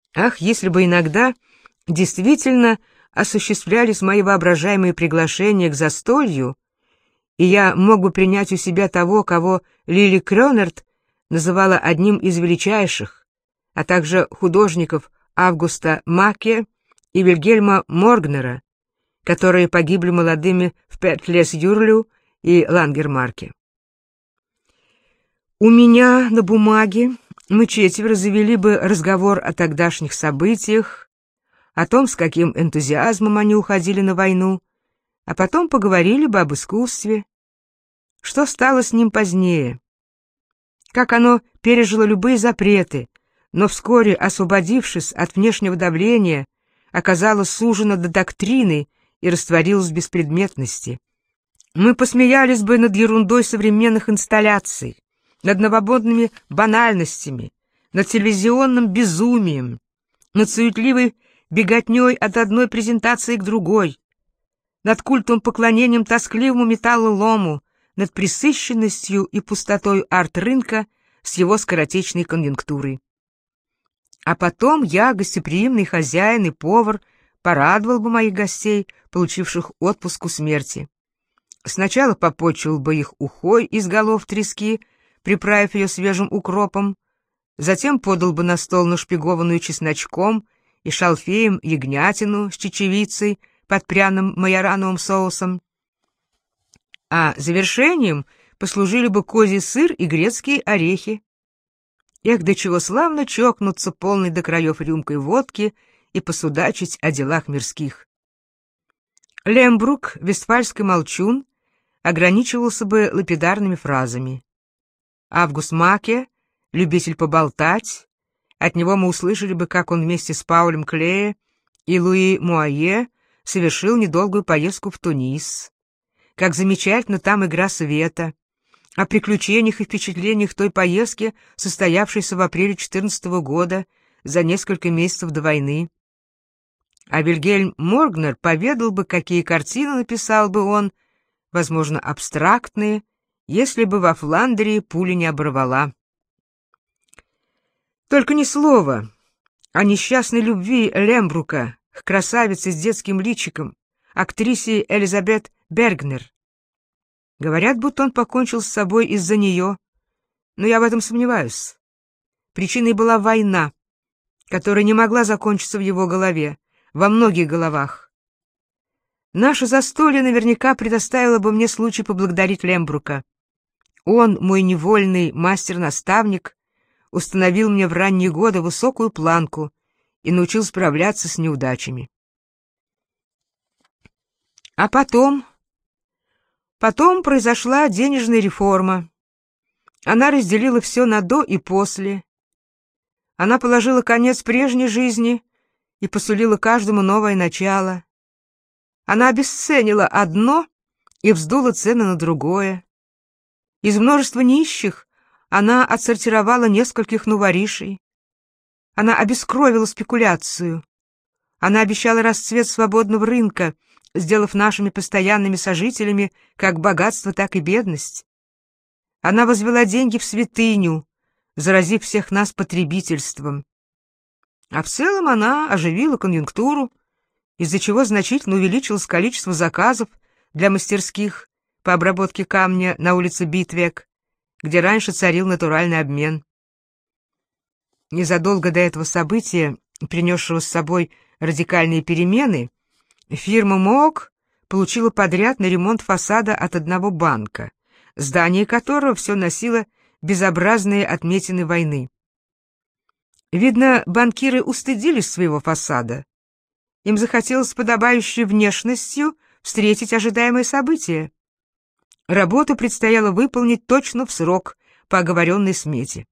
Ах, если бы иногда действительно осуществлялись мои воображаемые приглашения к застолью, и я мог бы принять у себя того, кого Лили Крёнерт называла одним из величайших, а также художников Августа Маке и Вильгельма Моргнера, которые погибли молодыми в Петлес-Юрлю и Лангермарке. У меня на бумаге мы четверо завели бы разговор о тогдашних событиях, о том, с каким энтузиазмом они уходили на войну, а потом поговорили бы об искусстве, что стало с ним позднее, как оно пережило любые запреты, но вскоре, освободившись от внешнего давления, оказалось сужено до доктрины и растворилось в беспредметности. Мы посмеялись бы над ерундой современных инсталляций, над новомодными банальностями, над телевизионным безумием, над суетливой беготней от одной презентации к другой, над культом поклонением тоскливому металлолому, над пресыщенностью и пустотой арт-рынка с его скоротечной конъюнктурой. А потом я, гостеприимный хозяин и повар, порадовал бы моих гостей, получивших отпуск у смерти. Сначала попотчевал бы их ухой из голов трески, приправив ее свежим укропом, затем подал бы на стол нашпигованную чесночком и шалфеем ягнятину с чечевицей под пряным майорановым соусом, а завершением послужили бы козий сыр и грецкие орехи. Эх, до чего славно чокнуться полной до краев рюмкой водки и посудачить о делах мирских. Лембрук, вестфальский молчун, ограничивался бы лапидарными фразами. Август Маке, любитель поболтать, от него мы услышали бы, как он вместе с Паулем Клее и Луи Муае совершил недолгую поездку в Тунис. Как замечательно там игра света, о приключениях и впечатлениях той поездки, состоявшейся в апреле 14 года, за несколько месяцев до войны. А Вильгельм Моргнер поведал бы, какие картины написал бы он, возможно, абстрактные, если бы во Фландрии пуля не оборвала. Только ни слова о несчастной любви Лембрука к красавице с детским личиком, актрисе Элизабет Бергнер. Говорят, будто он покончил с собой из-за нее, но я в этом сомневаюсь. Причиной была война, которая не могла закончиться в его голове, во многих головах. Наше застолье наверняка предоставило бы мне случай поблагодарить Лембрука. Он, мой невольный мастер-наставник, установил мне в ранние годы высокую планку и научил справляться с неудачами. А потом произошла денежная реформа. Она разделила все на «до» и «после». Она положила конец прежней жизни и посулила каждому новое начало. Она обесценила одно и вздула цены на другое. Из множества нищих она отсортировала нескольких новоришей. Она обескровила спекуляцию. Она обещала расцвет свободного рынка, сделав нашими постоянными сожителями как богатство, так и бедность. Она возвела деньги в святыню, заразив всех нас потребительством. А в целом она оживила конъюнктуру, из-за чего значительно увеличилось количество заказов для мастерских по обработке камня на улице Битвек, где раньше царил натуральный обмен. Незадолго до этого события, принесшего с собой радикальные перемены, фирма МООК получила подряд на ремонт фасада от одного банка, здание которого все носило безобразные отметины войны. Видно, банкиры устыдились своего фасада. Им захотелось с подобающей внешностью встретить ожидаемое событие. Работу предстояло выполнить точно в срок по оговоренной смете.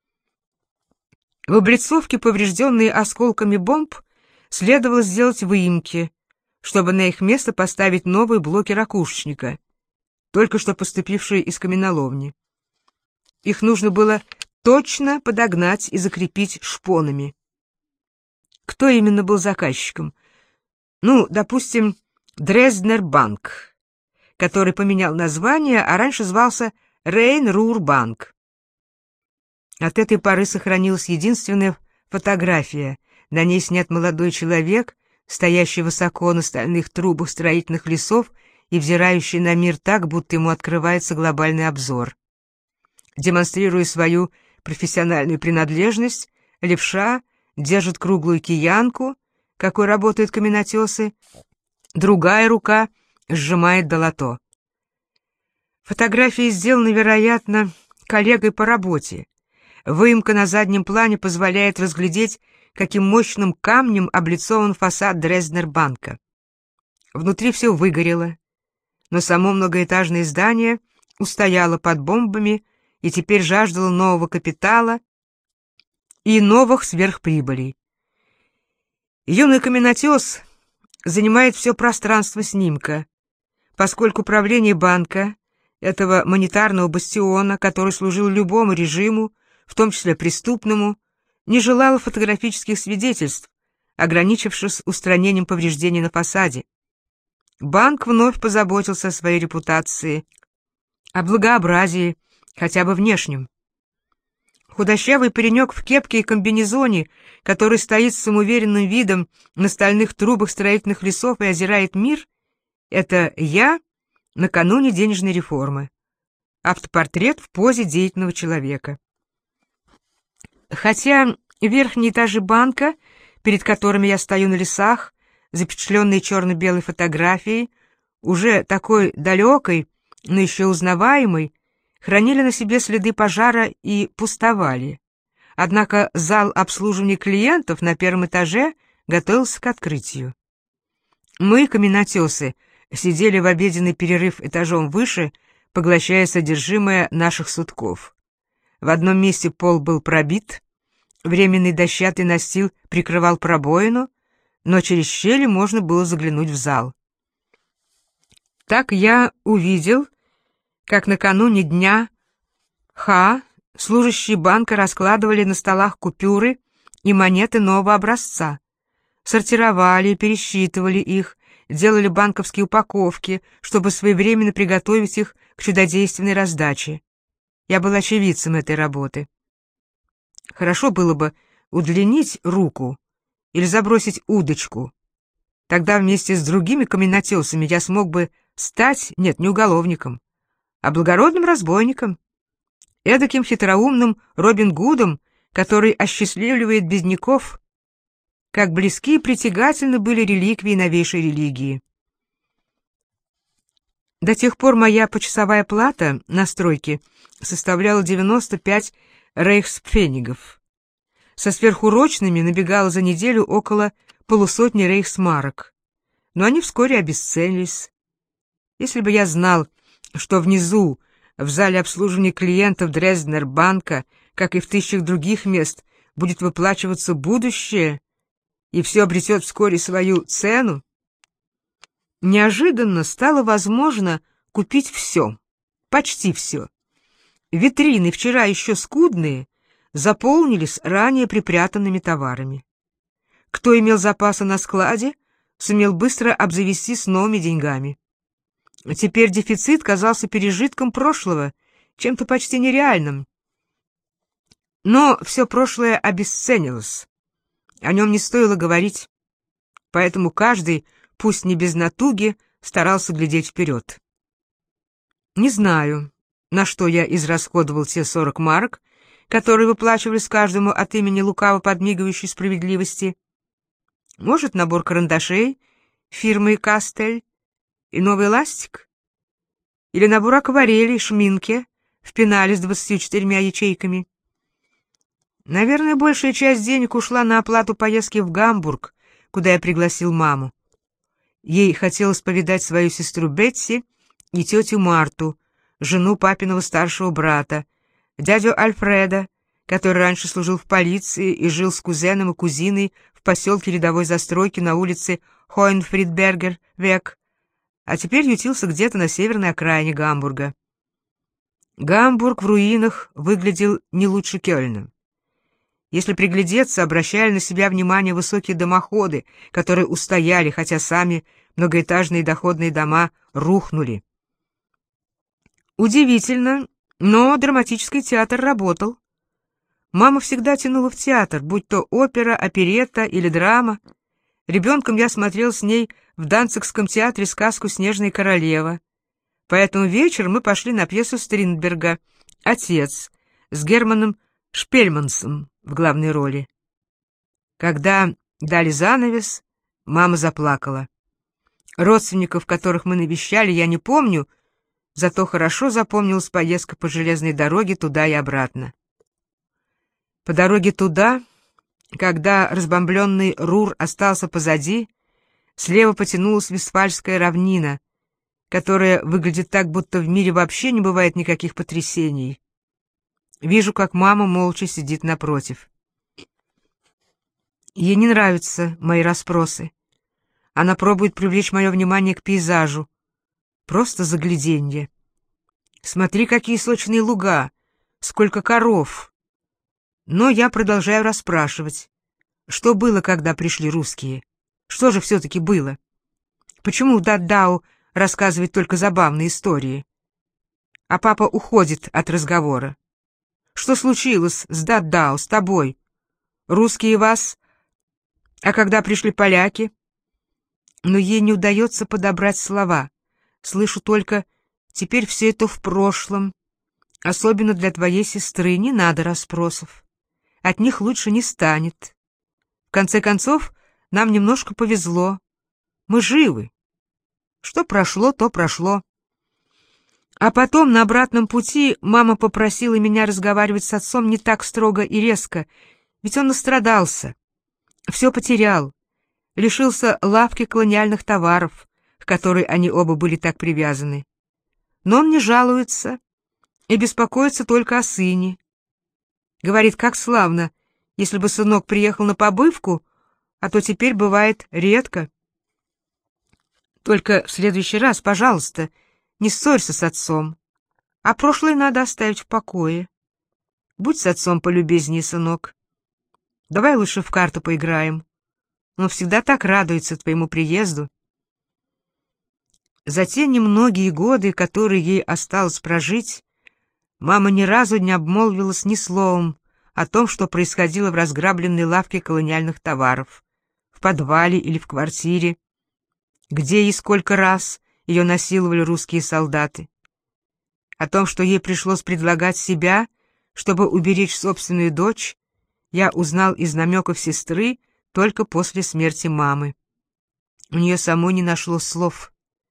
В облицовке, поврежденные осколками бомб, следовало сделать выемки, чтобы на их место поставить новые блоки ракушечника, только что поступившие из каменоломни. Их нужно было точно подогнать и закрепить шпонами. Кто именно был заказчиком? Ну, допустим, Дрезднер банк, который поменял название, а раньше звался Рейн-Рур банк. От этой поры сохранилась единственная фотография, На ней снят молодой человек, стоящий высоко на стальных трубах строительных лесов и взирающий на мир так, будто ему открывается глобальный обзор. Демонстрируя свою профессиональную принадлежность, левша держит круглую киянку, какой работают каменотесы, другая рука сжимает долото. Фотографии сделаны, вероятно, коллегой по работе. Выемка на заднем плане позволяет разглядеть, каким мощным камнем облицован фасад Дрезднер-банка. Внутри все выгорело, но само многоэтажное здание устояло под бомбами и теперь жаждало нового капитала и новых сверхприбылей. Юный каменотес занимает все пространство снимка, поскольку правление банка, этого монетарного бастиона, который служил любому режиму, в том числе преступному, не желало фотографических свидетельств, ограничившись устранением повреждений на фасаде. Банк вновь позаботился о своей репутации, о благообразии, хотя бы внешнем. Худощавый паренек в кепке и комбинезоне, который стоит с самоуверенным видом на стальных трубах строительных лесов и озирает мир, это я накануне денежной реформы. Автопортрет в позе деятельного человека. Хотя верхние этажи банка, перед которыми я стою на лесах, запечатленные черно-белой фотографией, уже такой далекой, но еще узнаваемой, хранили на себе следы пожара и пустовали. Однако зал обслуживания клиентов на первом этаже готовился к открытию. Мы, каменотесы, сидели в обеденный перерыв этажом выше, поглощая содержимое наших сутков. В одном месте пол был пробит, временный дощатый настил прикрывал пробоину, но через щели можно было заглянуть в зал. Так я увидел, как накануне дня служащие банка раскладывали на столах купюры и монеты нового образца, сортировали и пересчитывали их, делали банковские упаковки, чтобы своевременно приготовить их к чудодейственной раздаче. Я был очевидцем этой работы. Хорошо было бы удлинить руку или забросить удочку. Тогда вместе с другими каменотесами я смог бы стать, нет, не уголовником, а благородным разбойником, эдаким хитроумным Робин Гудом, который осчастливливает бедняков. Как близки и притягательны были реликвии новейшей религии. До тех пор моя почасовая плата на стройке составляла 95 рейхспфенигов. Со сверхурочными набегало за неделю около полусотни рейхсмарок, но они вскоре обесценились. Если бы я знал, что внизу, в зале обслуживания клиентов Дрезднер-банка, как и в тысячах других мест, будет выплачиваться будущее, и все обретет вскоре свою цену, неожиданно стало возможно купить все, почти все. Витрины, вчера еще скудные, заполнились ранее припрятанными товарами. Кто имел запасы на складе, сумел быстро обзавестись новыми деньгами. Теперь дефицит казался пережитком прошлого, чем-то почти нереальным. Но все прошлое обесценилось. О нем не стоило говорить, поэтому каждый, пусть не без натуги, старался глядеть вперед. Не знаю, на что я израсходовал те 40 марок, которые выплачивались каждому от имени лукаво подмигивающей справедливости. Может, набор карандашей фирмы «Кастель» и новый ластик? Или набор акварелей, шминки в пенале с 24 ячейками? Наверное, большая часть денег ушла на оплату поездки в Гамбург, куда я пригласил маму. Ей хотелось повидать свою сестру Бетси и тетю Марту, жену папиного старшего брата, дядю Альфреда, который раньше служил в полиции и жил с кузеном и кузиной в поселке рядовой застройки на улице Хоенфридбергер-Век, а теперь ютился где-то на северной окраине Гамбурга. Гамбург в руинах выглядел не лучше Кёльна. Если приглядеться, обращали на себя внимание высокие дымоходы, которые устояли, хотя сами многоэтажные доходные дома рухнули. Удивительно, но драматический театр работал. Мама всегда тянула в театр, будь то опера, оперетта или драма. Ребенком я смотрел с ней в Данцигском театре сказку «Снежная королева». Поэтому вечером мы пошли на пьесу Стринберга «Отец» с Германом Шпельмансом в главной роли. Когда дали занавес, мама заплакала. Родственников, которых мы навещали, я не помню, зато хорошо запомнилась поездка по железной дороге туда и обратно. По дороге туда, когда разбомбленный Рур остался позади, слева потянулась Вестфальская равнина, которая выглядит так, будто в мире вообще не бывает никаких потрясений. Вижу, как мама молча сидит напротив. Ей не нравятся мои расспросы. Она пробует привлечь мое внимание к пейзажу. Просто загляденье. Смотри, какие сочные луга, сколько коров. Но я продолжаю расспрашивать. Что было, когда пришли русские? Что же все-таки было? Почему Даддау рассказывает только забавные истории? А папа уходит от разговора. Что случилось с Даддау, с тобой? Русские вас... А когда пришли поляки? Но ей не удается подобрать слова. Слышу только: теперь все это в прошлом. Особенно для твоей сестры не надо расспросов. От них лучше не станет. В конце концов, нам немножко повезло. Мы живы. Что прошло, то прошло. А потом на обратном пути мама попросила меня разговаривать с отцом не так строго и резко, ведь он настрадался. Все потерял. Лишился лавки колониальных товаров, к которой они оба были так привязаны. Но он не жалуется и беспокоится только о сыне. Говорит, как славно, если бы сынок приехал на побывку, а то теперь бывает редко. Только в следующий раз, пожалуйста, не ссорься с отцом, а прошлое надо оставить в покое. Будь с отцом полюбезнее, сынок. Давай лучше в карту поиграем. Он всегда так радуется твоему приезду. За те немногие годы, которые ей осталось прожить, мама ни разу не обмолвилась ни словом о том, что происходило в разграбленной лавке колониальных товаров, в подвале или в квартире, где и сколько раз ее насиловали русские солдаты. О том, что ей пришлось предлагать себя, чтобы уберечь собственную дочь, я узнал из намеков сестры только после смерти мамы. У нее самой не нашлось слов.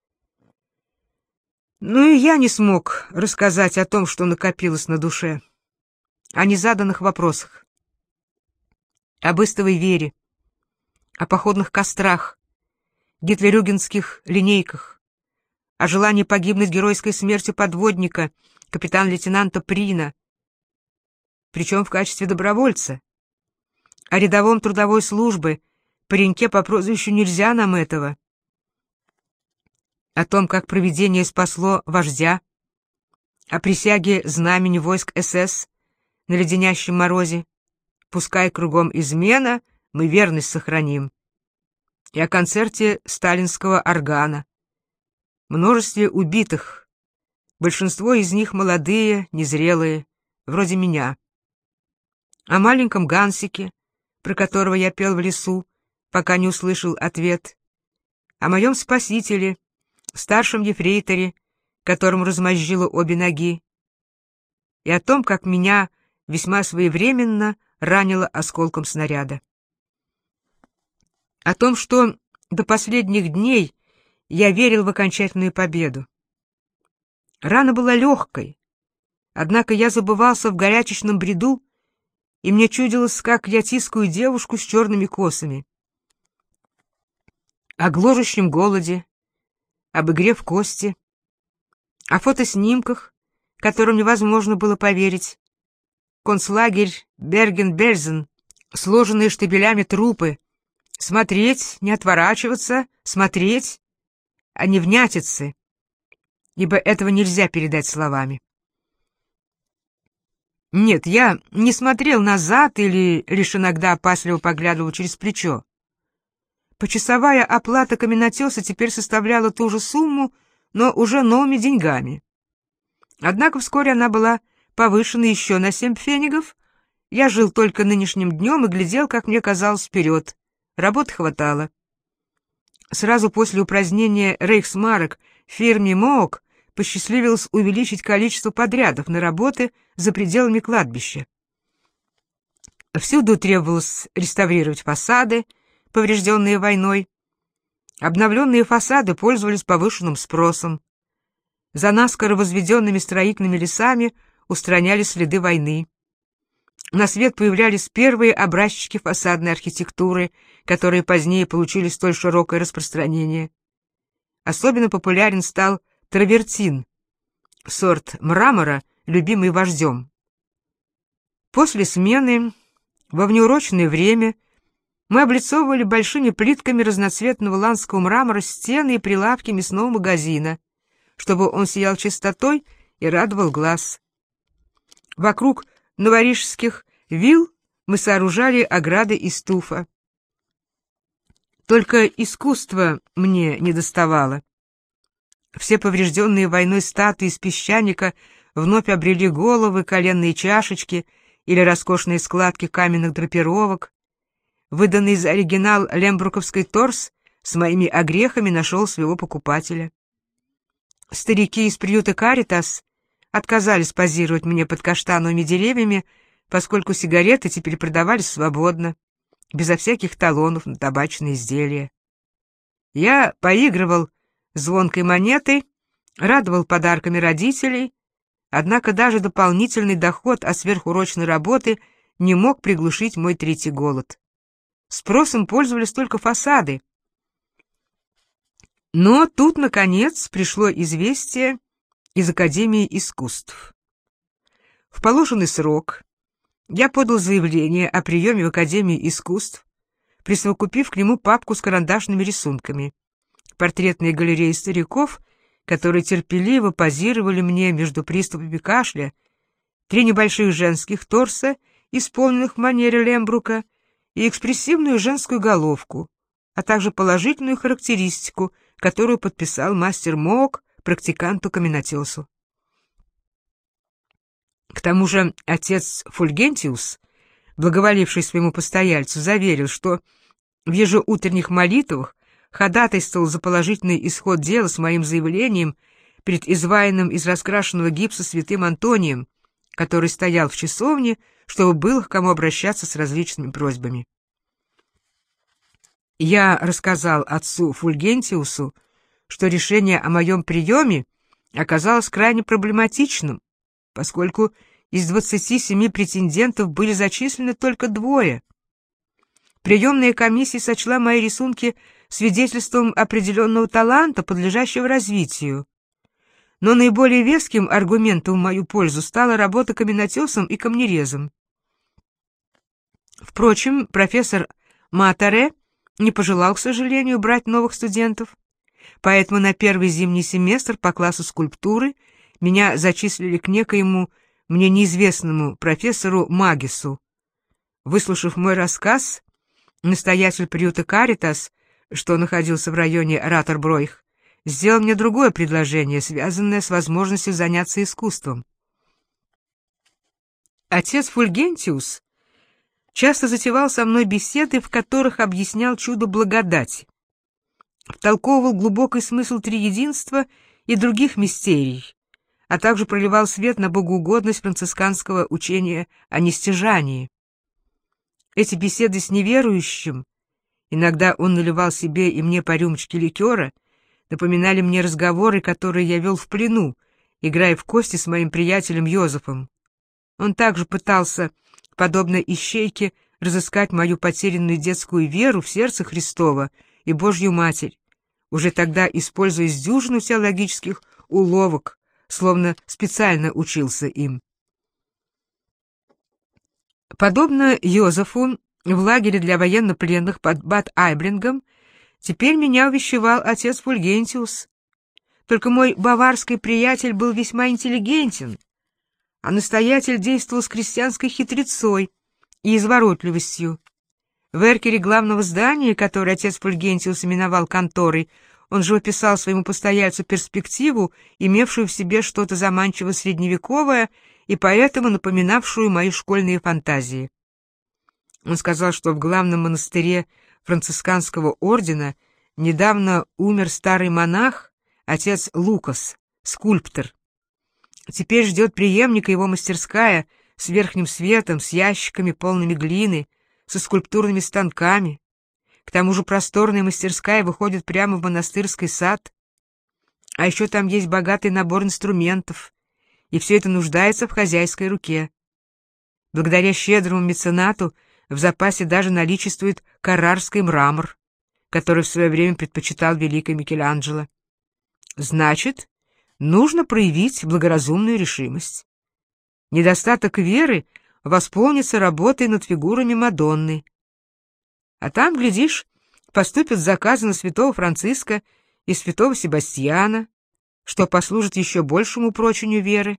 Ну и я не смог рассказать о том, что накопилось на душе, о незаданных вопросах, об истовой вере, о походных кострах, гитлерюгенских линейках, о желании погибнуть геройской смертью подводника, капитан-лейтенанта Прина, причем в качестве добровольца, о рядовом трудовой службы, пареньке по прозвищу «Нельзя нам этого», о том, как провидение спасло вождя, о присяге знамени войск СС на леденящем морозе, пускай кругом измена, мы верность сохраним, и о концерте сталинского органа, множестве убитых, большинство из них молодые, незрелые, вроде меня, о маленьком Гансике, про которого я пел в лесу, пока не услышал ответ, о моем спасителе, старшем ефрейторе, которому размозжило обе ноги, и о том, как меня весьма своевременно ранило осколком снаряда. О том, что до последних дней я верил в окончательную победу. Рана была легкой, однако я забывался в горячечном бреду, и мне чудилось, как я тискаю девушку с черными косами. О гложущем голоде, об игре в кости, о фотоснимках, которым невозможно было поверить. Концлагерь Берген-Бельзен, сложенные штабелями трупы. Смотреть, не отворачиваться, смотреть, а не внятицы, ибо этого нельзя передать словами. Нет, я не смотрел назад или лишь иногда опасливо поглядывал через плечо. Почасовая оплата каменотеса теперь составляла ту же сумму, но уже новыми деньгами. Однако вскоре она была повышена еще на 7 пфенигов, Я жил только нынешним днем и глядел, как мне казалось, вперед. Работы хватало. Сразу после упразднения рейхсмарок в фирме МООК посчастливилось увеличить количество подрядов на работы за пределами кладбища. Всюду требовалось реставрировать фасады, поврежденные войной. Обновленные фасады пользовались повышенным спросом. За наскоро возведенными строительными лесами устраняли следы войны. На свет появлялись первые образчики фасадной архитектуры, которые позднее получили столь широкое распространение. Особенно популярен стал травертин, сорт мрамора, любимый вождем. После смены, во внеурочное время, мы облицовывали большими плитками разноцветного ландского мрамора стены и прилавки мясного магазина, чтобы он сиял чистотой и радовал глаз. Вокруг новорижских вилл мы сооружали ограды из туфа. Только искусства мне недоставало. Все поврежденные войной статуи из песчаника вновь обрели головы, коленные чашечки или роскошные складки каменных драпировок. Выданный за оригинал лембруковский торс с моими огрехами нашел своего покупателя. Старики из приюта «Каритас» отказались позировать мне под каштановыми деревьями, поскольку сигареты теперь продавались свободно, безо всяких талонов на табачные изделия. Я поигрывал звонкой монетой, радовал подарками родителей, однако даже дополнительный доход от сверхурочной работы не мог приглушить мой третий голод. Спросом пользовались только фасады. Но тут, наконец, пришло известие из Академии искусств. В положенный срок я подал заявление о приеме в Академию искусств, присовокупив к нему папку с карандашными рисунками, портретные галереи стариков, которые терпеливо позировали мне между приступами кашля, 3 небольших женских торса, исполненных в манере Лембрука, и экспрессивную женскую головку, а также положительную характеристику, которую подписал мастер МООК практиканту-каменотесу. К тому же отец Фульгентиус, благоволивший своему постояльцу, заверил, что в ежеутренних молитвах ходатайствовал за положительный исход дела с моим заявлением перед изваянным из раскрашенного гипса святым Антонием, который стоял в часовне, чтобы было к кому обращаться с различными просьбами. Я рассказал отцу Фульгентиусу, что решение о моем приеме оказалось крайне проблематичным, поскольку из 27 претендентов были зачислены только 2. Приемная комиссия сочла мои рисунки свидетельством определенного таланта, подлежащего развитию. Но наиболее веским аргументом в мою пользу стала работа каменотесом и камнерезом. Впрочем, профессор Матаре не пожелал, к сожалению, брать новых студентов, поэтому на первый зимний семестр по классу скульптуры меня зачислили к некоему мне неизвестному профессору Магису. Выслушав мой рассказ, настоятель приюта «Каритас», что находился в районе Ратербройх, сделал мне другое предложение, связанное с возможностью заняться искусством. Отец Фульгентиус часто затевал со мной беседы, в которых объяснял чудо благодати, втолковывал глубокий смысл триединства и других мистерий, а также проливал свет на богоугодность францисканского учения о нестяжании. Эти беседы с неверующим, иногда он наливал себе и мне по рюмочке ликера, напоминали мне разговоры, которые я вел в плену, играя в кости с моим приятелем Йозефом. Он также пытался, подобно ищейке, разыскать мою потерянную детскую веру в сердце Христово и Божью Матерь, уже тогда используя дюжину теологических уловок, словно специально учился им. Подобно Йозефу, в лагере для военнопленных под Бад-Айблингом теперь меня увещевал отец Фульгентиус. Только мой баварский приятель был весьма интеллигентен, а настоятель действовал с крестьянской хитрецой и изворотливостью. В эркере главного здания, которое отец Фульгентиус именовал конторой, он же описал своему постояльцу перспективу, имевшую в себе что-то заманчиво средневековое и поэтому напоминавшую мои школьные фантазии. Он сказал, что в главном монастыре францисканского ордена недавно умер старый монах, отец Лукас, скульптор. Теперь ждет преемника его мастерская с верхним светом, с ящиками, полными глины, со скульптурными станками. К тому же просторная мастерская выходит прямо в монастырский сад. А еще там есть богатый набор инструментов, и все это нуждается в хозяйской руке. Благодаря щедрому меценату в запасе даже наличествует каррарский мрамор, который в свое время предпочитал великий Микеланджело. Значит, нужно проявить благоразумную решимость. Недостаток веры восполнится работой над фигурами Мадонны. А там, глядишь, поступят заказы на святого Франциска и святого Себастьяна, что послужит еще большему прочению веры.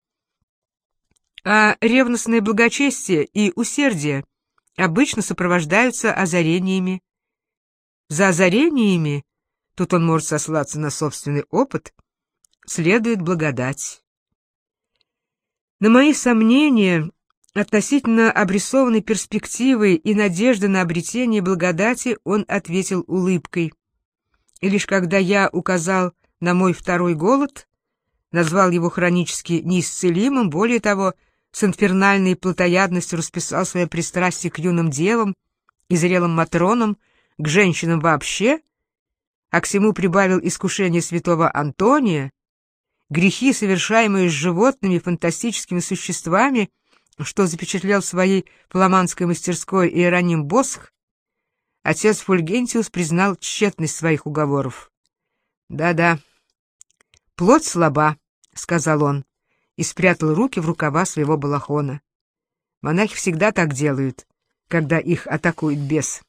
А ревностное благочестие и усердие обычно сопровождаются озарениями. За озарениями, тут он может сослаться на собственный опыт, следует благодать. На мои сомнения относительно обрисованной перспективы и надежды на обретение благодати он ответил улыбкой. И лишь когда я указал на мой второй голод, назвал его хронически неисцелимым, более того, с инфернальной плотоядностью расписал свое пристрастие к юным девам и зрелым матронам, к женщинам вообще, а к всему прибавил искушение святого Антония, грехи, совершаемые с животными фантастическими существами, что запечатлел в своей фламандской мастерской Иероним Босх, отец Фульгентиус признал тщетность своих уговоров. «Да-да, плоть слаба», — сказал он, и спрятал руки в рукава своего балахона. Монахи всегда так делают, когда их атакует бес.